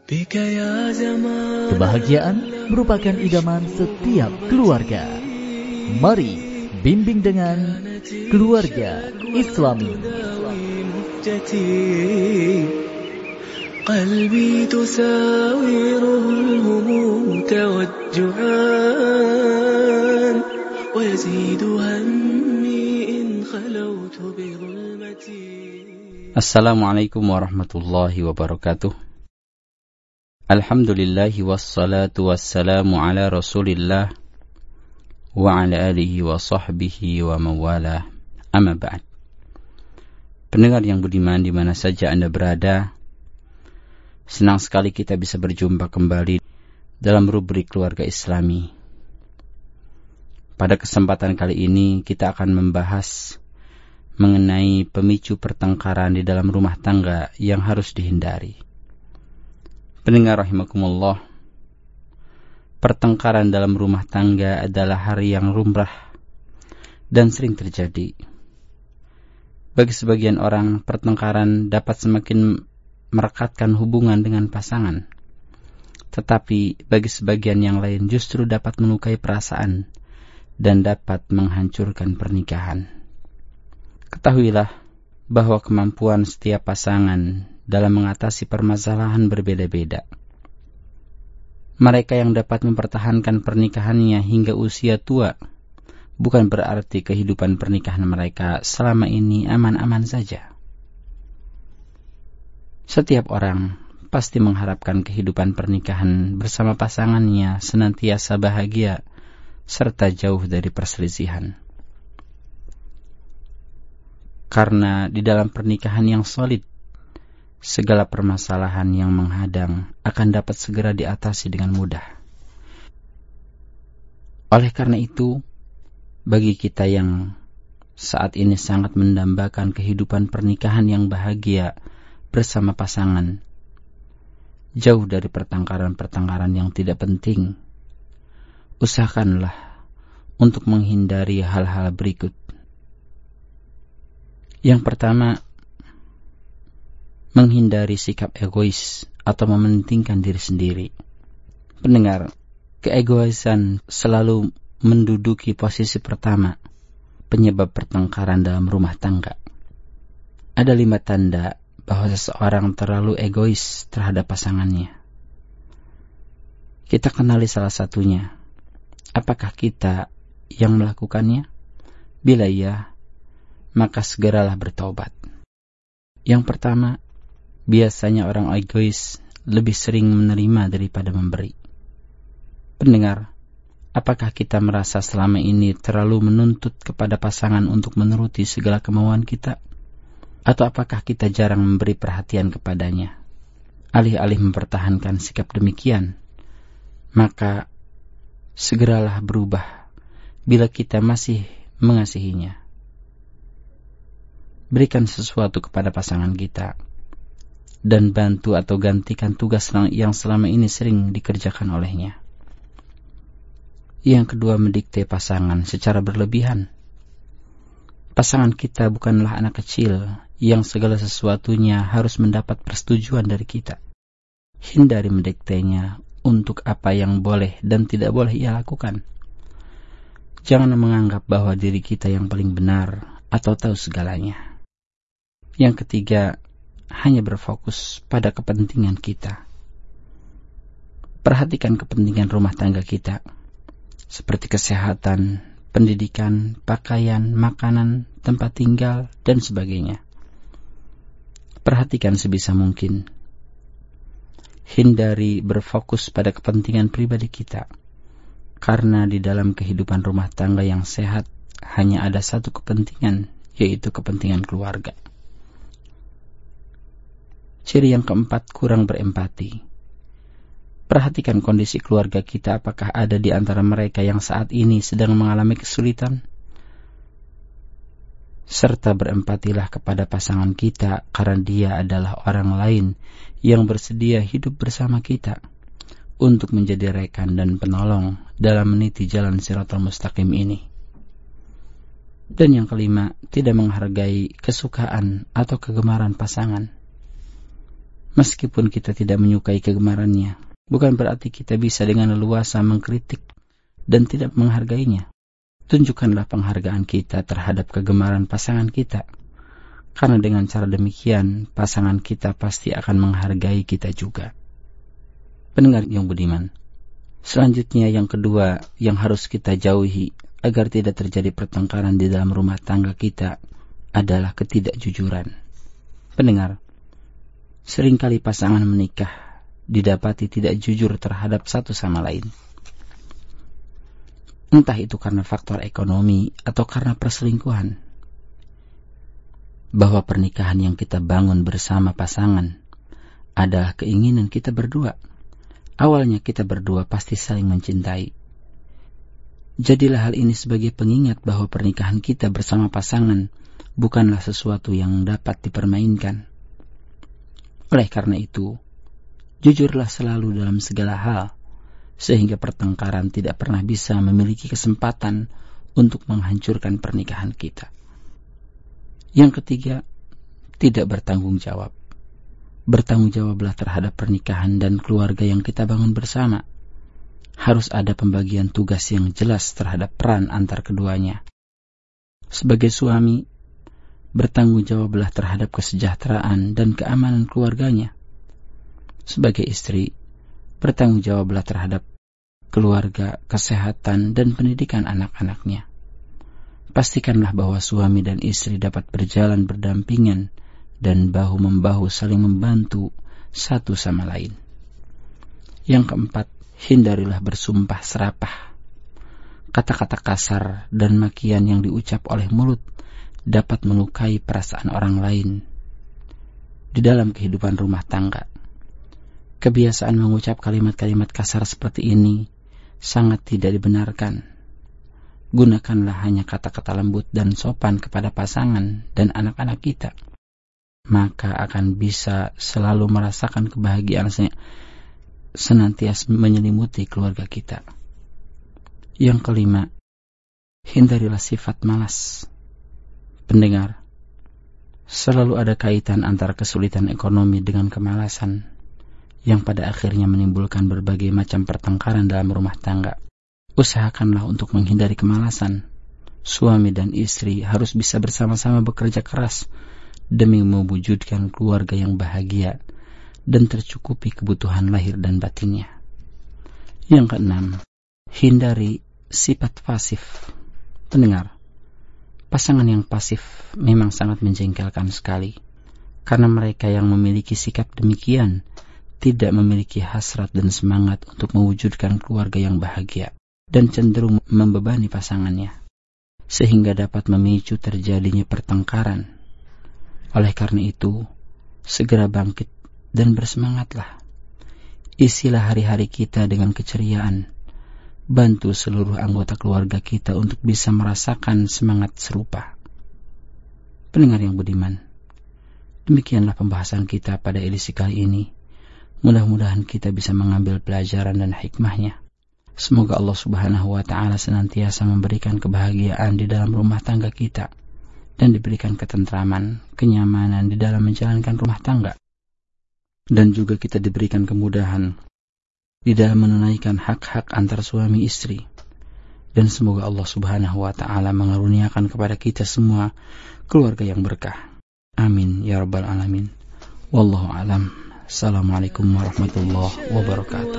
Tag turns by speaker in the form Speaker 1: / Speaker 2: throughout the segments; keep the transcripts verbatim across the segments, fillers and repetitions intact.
Speaker 1: Kebahagiaan merupakan idaman setiap keluarga. Mari bimbing dengan Keluarga Islami.
Speaker 2: قلبي تساوره الهموم توجعان ويزيد همي إن خلوت بظلمتي.
Speaker 3: Assalamualaikum warahmatullahi wabarakatuh. Alhamdulillahi wassalatu wassalamu ala rasulillah wa ala alihi wa sahbihi wa mawalah. Amma ba'd. Pendengar yang budiman di mana saja Anda berada, senang sekali kita bisa berjumpa kembali dalam rubrik Keluarga Islami. Pada kesempatan kali ini kita akan membahas mengenai pemicu pertengkaran di dalam rumah tangga yang harus dihindari. Pendengar rahimakumullah, pertengkaran dalam rumah tangga adalah hari yang lumrah dan sering terjadi. Bagi sebagian orang, pertengkaran dapat semakin merekatkan hubungan dengan pasangan. Tetapi bagi sebagian yang lain justru dapat melukai perasaan dan dapat menghancurkan pernikahan. Ketahuilah bahwa kemampuan setiap pasangan dalam mengatasi permasalahan berbeda-beda. Mereka yang dapat mempertahankan pernikahannya hingga usia tua bukan berarti kehidupan pernikahan mereka selama ini aman-aman saja. Setiap orang pasti mengharapkan kehidupan pernikahan bersama pasangannya senantiasa bahagia serta jauh dari perselisihan. Karena di dalam pernikahan yang solid, segala permasalahan yang menghadang akan dapat segera diatasi dengan mudah. Oleh karena itu, bagi kita yang saat ini sangat mendambakan kehidupan pernikahan yang bahagia bersama pasangan, jauh dari pertengkaran-pertengkaran yang tidak penting, usahakanlah untuk menghindari hal-hal berikut. Yang pertama, menghindari sikap egois atau mementingkan diri sendiri. Pendengar, keegoisan selalu menduduki posisi pertama penyebab pertengkaran dalam rumah tangga. Ada lima tanda bahwa seseorang terlalu egois terhadap pasangannya. Kita kenali salah satunya. Apakah kita yang melakukannya? Bila iya, maka segeralah bertaubat. Yang pertama, biasanya orang egois lebih sering menerima daripada memberi. Pendengar, apakah kita merasa selama ini terlalu menuntut kepada pasangan untuk menuruti segala kemauan kita? Atau apakah kita jarang memberi perhatian kepadanya? Alih-alih mempertahankan sikap demikian, maka segeralah berubah bila kita masih mengasihinya. Berikan sesuatu kepada pasangan kita dan bantu atau gantikan tugas yang selama ini sering dikerjakan olehnya. Yang kedua, mendikte pasangan secara berlebihan. Pasangan kita bukanlah anak kecil yang segala sesuatunya harus mendapat persetujuan dari kita. Hindari mendiktenya untuk apa yang boleh dan tidak boleh ia lakukan. Jangan menganggap bahwa diri kita yang paling benar atau tahu segalanya. Yang ketiga, hanya berfokus pada kepentingan kita. Perhatikan kepentingan rumah tangga kita, seperti kesehatan, pendidikan, pakaian, makanan, tempat tinggal, dan sebagainya. Perhatikan sebisa mungkin. Hindari berfokus pada kepentingan pribadi kita, karena di dalam kehidupan rumah tangga yang sehat hanya ada satu kepentingan, yaitu kepentingan keluarga. Ciri yang keempat, kurang berempati. Perhatikan kondisi keluarga kita, apakah ada di antara mereka yang saat ini sedang mengalami kesulitan? Serta berempatilah kepada pasangan kita karena dia adalah orang lain yang bersedia hidup bersama kita untuk menjadi rekan dan penolong dalam meniti jalan Shiratal Mustaqim ini. Dan yang kelima, tidak menghargai kesukaan atau kegemaran pasangan. Meskipun kita tidak menyukai kegemarannya, bukan berarti kita bisa dengan leluasa mengkritik dan tidak menghargainya. Tunjukkanlah penghargaan kita terhadap kegemaran pasangan kita, karena dengan cara demikian pasangan kita pasti akan menghargai kita juga. Pendengar yang budiman, selanjutnya yang kedua yang harus kita jauhi agar tidak terjadi pertengkaran di dalam rumah tangga kita adalah ketidakjujuran. Pendengar, seringkali pasangan menikah didapati tidak jujur terhadap satu sama lain. Entah itu karena faktor ekonomi atau karena perselingkuhan. Bahwa pernikahan yang kita bangun bersama pasangan adalah keinginan kita berdua. Awalnya kita berdua pasti saling mencintai. Jadilah hal ini sebagai pengingat bahwa pernikahan kita bersama pasangan bukanlah sesuatu yang dapat dipermainkan. Oleh karena itu, jujurlah selalu dalam segala hal, sehingga pertengkaran tidak pernah bisa memiliki kesempatan untuk menghancurkan pernikahan kita. Yang ketiga, tidak bertanggung jawab. Bertanggung jawablah terhadap pernikahan dan keluarga yang kita bangun bersama. Harus ada pembagian tugas yang jelas terhadap peran antar keduanya. Sebagai suami, bertanggung jawablah terhadap kesejahteraan dan keamanan keluarganya. Sebagai istri, bertanggung jawablah terhadap keluarga, kesehatan, dan pendidikan anak-anaknya. Pastikanlah bahwa suami dan istri dapat berjalan berdampingan dan bahu-membahu saling membantu satu sama lain. Yang keempat, hindarilah bersumpah serapah. Kata-kata kasar dan makian yang diucap oleh mulut dapat melukai perasaan orang lain. Di dalam kehidupan rumah tangga, kebiasaan mengucap kalimat-kalimat kasar seperti ini sangat tidak dibenarkan. Gunakanlah hanya kata-kata lembut dan sopan kepada pasangan dan anak-anak kita. Maka akan bisa selalu merasakan kebahagiaan senantiasa menyelimuti keluarga kita. Yang kelima, hindarilah sifat malas. Pendengar, selalu ada kaitan antara kesulitan ekonomi dengan kemalasan, yang pada akhirnya menimbulkan berbagai macam pertengkaran dalam rumah tangga. Usahakanlah untuk menghindari kemalasan. Suami dan istri harus bisa bersama-sama bekerja keras demi mewujudkan keluarga yang bahagia dan tercukupi kebutuhan lahir dan batinnya. Yang keenam, hindari sifat pasif. Pendengar, pasangan yang pasif memang sangat menjengkelkan sekali, karena mereka yang memiliki sikap demikian tidak memiliki hasrat dan semangat untuk mewujudkan keluarga yang bahagia dan cenderung membebani pasangannya, sehingga dapat memicu terjadinya pertengkaran. Oleh karena itu, segera bangkit dan bersemangatlah. Isilah hari-hari kita dengan keceriaan. Bantu seluruh anggota keluarga kita untuk bisa merasakan semangat serupa. Pendengar yang budiman, demikianlah pembahasan kita pada edisi kali ini. Mudah-mudahan kita bisa mengambil pelajaran dan hikmahnya. Semoga Allah Subhanahu wa Ta'ala senantiasa memberikan kebahagiaan di dalam rumah tangga kita dan diberikan ketentraman, kenyamanan di dalam menjalankan rumah tangga, dan juga kita diberikan kemudahan di dalam menunaikan hak-hak antar suami istri. Dan semoga Allah Subhanahu wa Ta'ala mengaruniakan kepada kita semua keluarga yang berkah. Amin ya rabbal alamin. Wallahu alam. Assalamualaikum warahmatullahi wabarakatuh.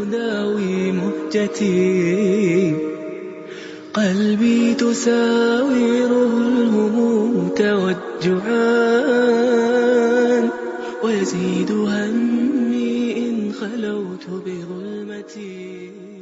Speaker 2: قلبي تساوره الهموم توجعان ويزيد همي إن خلوت بظلمتي